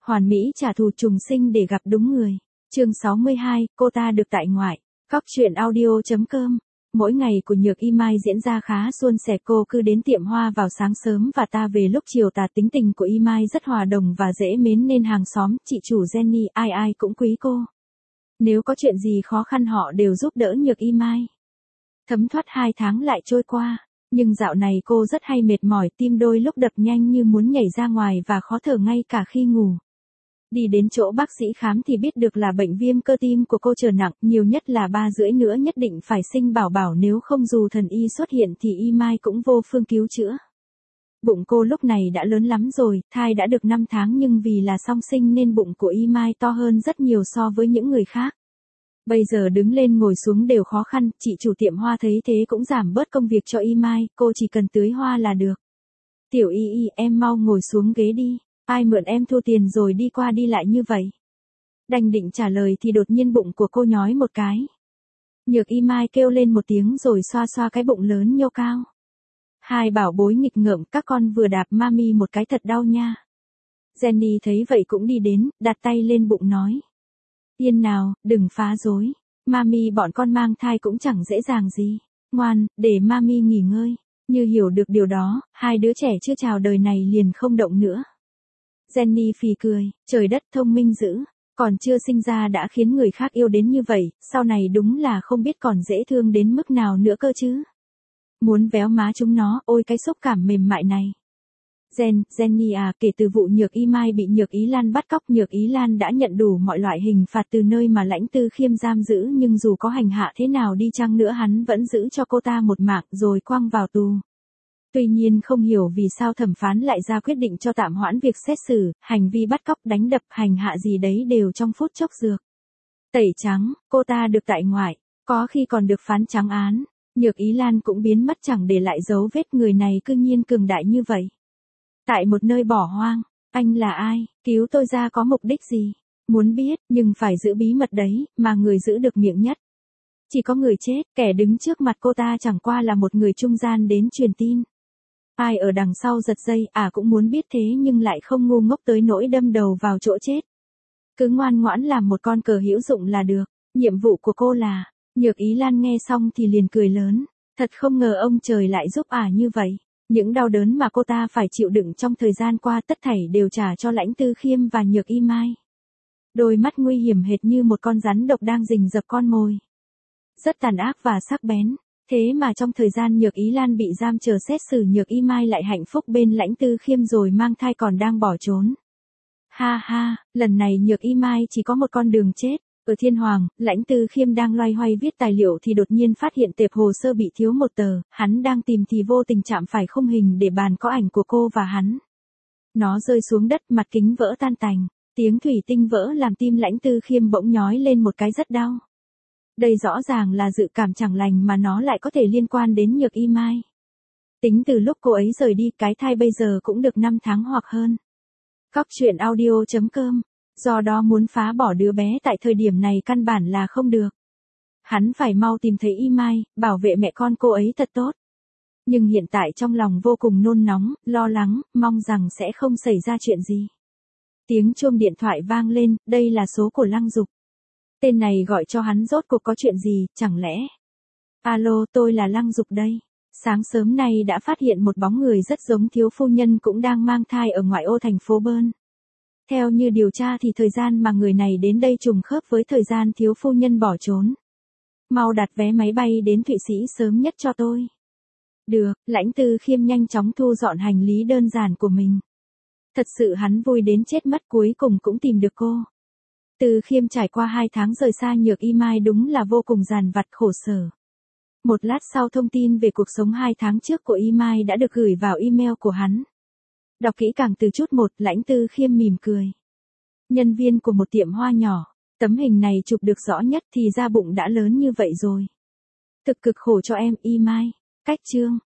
Hoàn mỹ trả thù trùng sinh để gặp đúng người. Chương 62, cô ta được tại ngoại. Cóc truyện audio.com. Mỗi ngày của Nhược Y Mai diễn ra khá suôn sẻ, cô cứ đến tiệm hoa vào sáng sớm và ta về lúc chiều tà. Tính tình của Y Mai rất hòa đồng và dễ mến nên hàng xóm, chị chủ Jenny, ai ai cũng quý cô. Nếu có chuyện gì khó khăn họ đều giúp đỡ Nhược Y Mai. Thấm thoát 2 tháng lại trôi qua, nhưng dạo này cô rất hay mệt mỏi, tim đôi lúc đập nhanh như muốn nhảy ra ngoài và khó thở ngay cả khi ngủ. Đi đến chỗ bác sĩ khám thì biết được là bệnh viêm cơ tim của cô trở nặng, nhiều nhất là 3 rưỡi nữa nhất định phải sinh bảo bảo, nếu không dù thần y xuất hiện thì Y Mai cũng vô phương cứu chữa. Bụng cô lúc này đã lớn lắm rồi, thai đã được 5 tháng nhưng vì là song sinh nên bụng của Y Mai to hơn rất nhiều so với những người khác. Bây giờ đứng lên ngồi xuống đều khó khăn, chị chủ tiệm hoa thấy thế cũng giảm bớt công việc cho Y Mai, cô chỉ cần tưới hoa là được. Tiểu Y, em mau ngồi xuống ghế đi. Ai mượn em thu tiền rồi đi qua đi lại như vậy? Đành định trả lời thì đột nhiên bụng của cô nhói một cái. Nhược Y Mai kêu lên một tiếng rồi xoa xoa cái bụng lớn nhô cao. Hai bảo bối nghịch ngợm, các con vừa đạp mami một cái thật đau nha. Jenny thấy vậy cũng đi đến, đặt tay lên bụng nói. Yên nào, đừng phá rối. Mami bọn con mang thai cũng chẳng dễ dàng gì. Ngoan, để mami nghỉ ngơi. Như hiểu được điều đó, hai đứa trẻ chưa chào đời này liền không động nữa. Jenny phì cười, trời đất thông minh dữ, còn chưa sinh ra đã khiến người khác yêu đến như vậy, sau này đúng là không biết còn dễ thương đến mức nào nữa cơ chứ. Muốn véo má chúng nó, ôi cái xúc cảm mềm mại này. Jenny à, kể từ vụ Nhược Y Mai bị Nhược Ý Lan bắt cóc, Nhược Ý Lan đã nhận đủ mọi loại hình phạt từ nơi mà Lãnh Tư Khiêm giam giữ, nhưng dù có hành hạ thế nào đi chăng nữa hắn vẫn giữ cho cô ta một mạng rồi quăng vào tù. Tuy nhiên không hiểu vì sao thẩm phán lại ra quyết định cho tạm hoãn việc xét xử, hành vi bắt cóc, đánh đập, hành hạ gì đấy đều trong phút chốc dược. Tẩy trắng, cô ta được tại ngoại, có khi còn được phán trắng án. Nhược Ý Lan cũng biến mất chẳng để lại dấu vết, người này cư nhiên cường đại như vậy. Tại một nơi bỏ hoang, anh là ai, cứu tôi ra có mục đích gì? Muốn biết, nhưng phải giữ bí mật đấy, mà người giữ được miệng nhất. Chỉ có người chết, kẻ đứng trước mặt cô ta chẳng qua là một người trung gian đến truyền tin. Ai ở đằng sau giật dây, cũng muốn biết thế nhưng lại không ngu ngốc tới nỗi đâm đầu vào chỗ chết. Cứ ngoan ngoãn làm một con cờ hữu dụng là được, nhiệm vụ của cô là... Nhược Ý Lan nghe xong thì liền cười lớn, thật không ngờ ông trời lại giúp như vậy. Những đau đớn mà cô ta phải chịu đựng trong thời gian qua tất thảy đều trả cho Lãnh Tư Khiêm và Nhược Y Mai. Đôi mắt nguy hiểm hệt như một con rắn độc đang rình rập con mồi. Rất tàn ác và sắc bén. Thế mà trong thời gian Nhược Ý Lan bị giam chờ xét xử, Nhược Y Mai lại hạnh phúc bên Lãnh Tư Khiêm rồi mang thai còn đang bỏ trốn. Ha ha, lần này Nhược Y Mai chỉ có một con đường chết. Ở Thiên Hoàng, Lãnh Tư Khiêm đang loay hoay viết tài liệu thì đột nhiên phát hiện tệp hồ sơ bị thiếu một tờ, hắn đang tìm thì vô tình chạm phải khung hình để bàn có ảnh của cô và hắn. Nó rơi xuống đất, mặt kính vỡ tan tành, tiếng thủy tinh vỡ làm tim Lãnh Tư Khiêm bỗng nhói lên một cái rất đau. Đây rõ ràng là dự cảm chẳng lành mà nó lại có thể liên quan đến Nhược Y Mai. Tính từ lúc cô ấy rời đi, cái thai bây giờ cũng được 5 tháng hoặc hơn. Cóc truyện audio.com. Do đó muốn phá bỏ đứa bé tại thời điểm này căn bản là không được. Hắn phải mau tìm thấy Y Mai, bảo vệ mẹ con cô ấy thật tốt. Nhưng hiện tại trong lòng vô cùng nôn nóng, lo lắng, mong rằng sẽ không xảy ra chuyện gì. Tiếng chuông điện thoại vang lên, đây là số của Lăng Dục. Tên này gọi cho hắn rốt cuộc có chuyện gì, chẳng lẽ? Alo, tôi là Lăng Dục đây. Sáng sớm nay đã phát hiện một bóng người rất giống thiếu phu nhân cũng đang mang thai ở ngoại ô thành phố Bern. Theo như điều tra thì thời gian mà người này đến đây trùng khớp với thời gian thiếu phu nhân bỏ trốn. Mau đặt vé máy bay đến Thụy Sĩ sớm nhất cho tôi. Được, Lãnh Tư Khiêm nhanh chóng thu dọn hành lý đơn giản của mình. Thật sự hắn vui đến chết mất, cuối cùng cũng tìm được cô. Tư Khiêm trải qua 2 tháng rời xa Nhược Y Mai đúng là vô cùng dằn vặt khổ sở. Một lát sau thông tin về cuộc sống 2 tháng trước của Y Mai đã được gửi vào email của hắn. Đọc kỹ càng từ chút một, Lãnh Tư Khiêm mỉm cười. Nhân viên của một tiệm hoa nhỏ, tấm hình này chụp được rõ nhất thì ra bụng đã lớn như vậy rồi. Thực cực khổ cho em, Y Mai. Cách chương.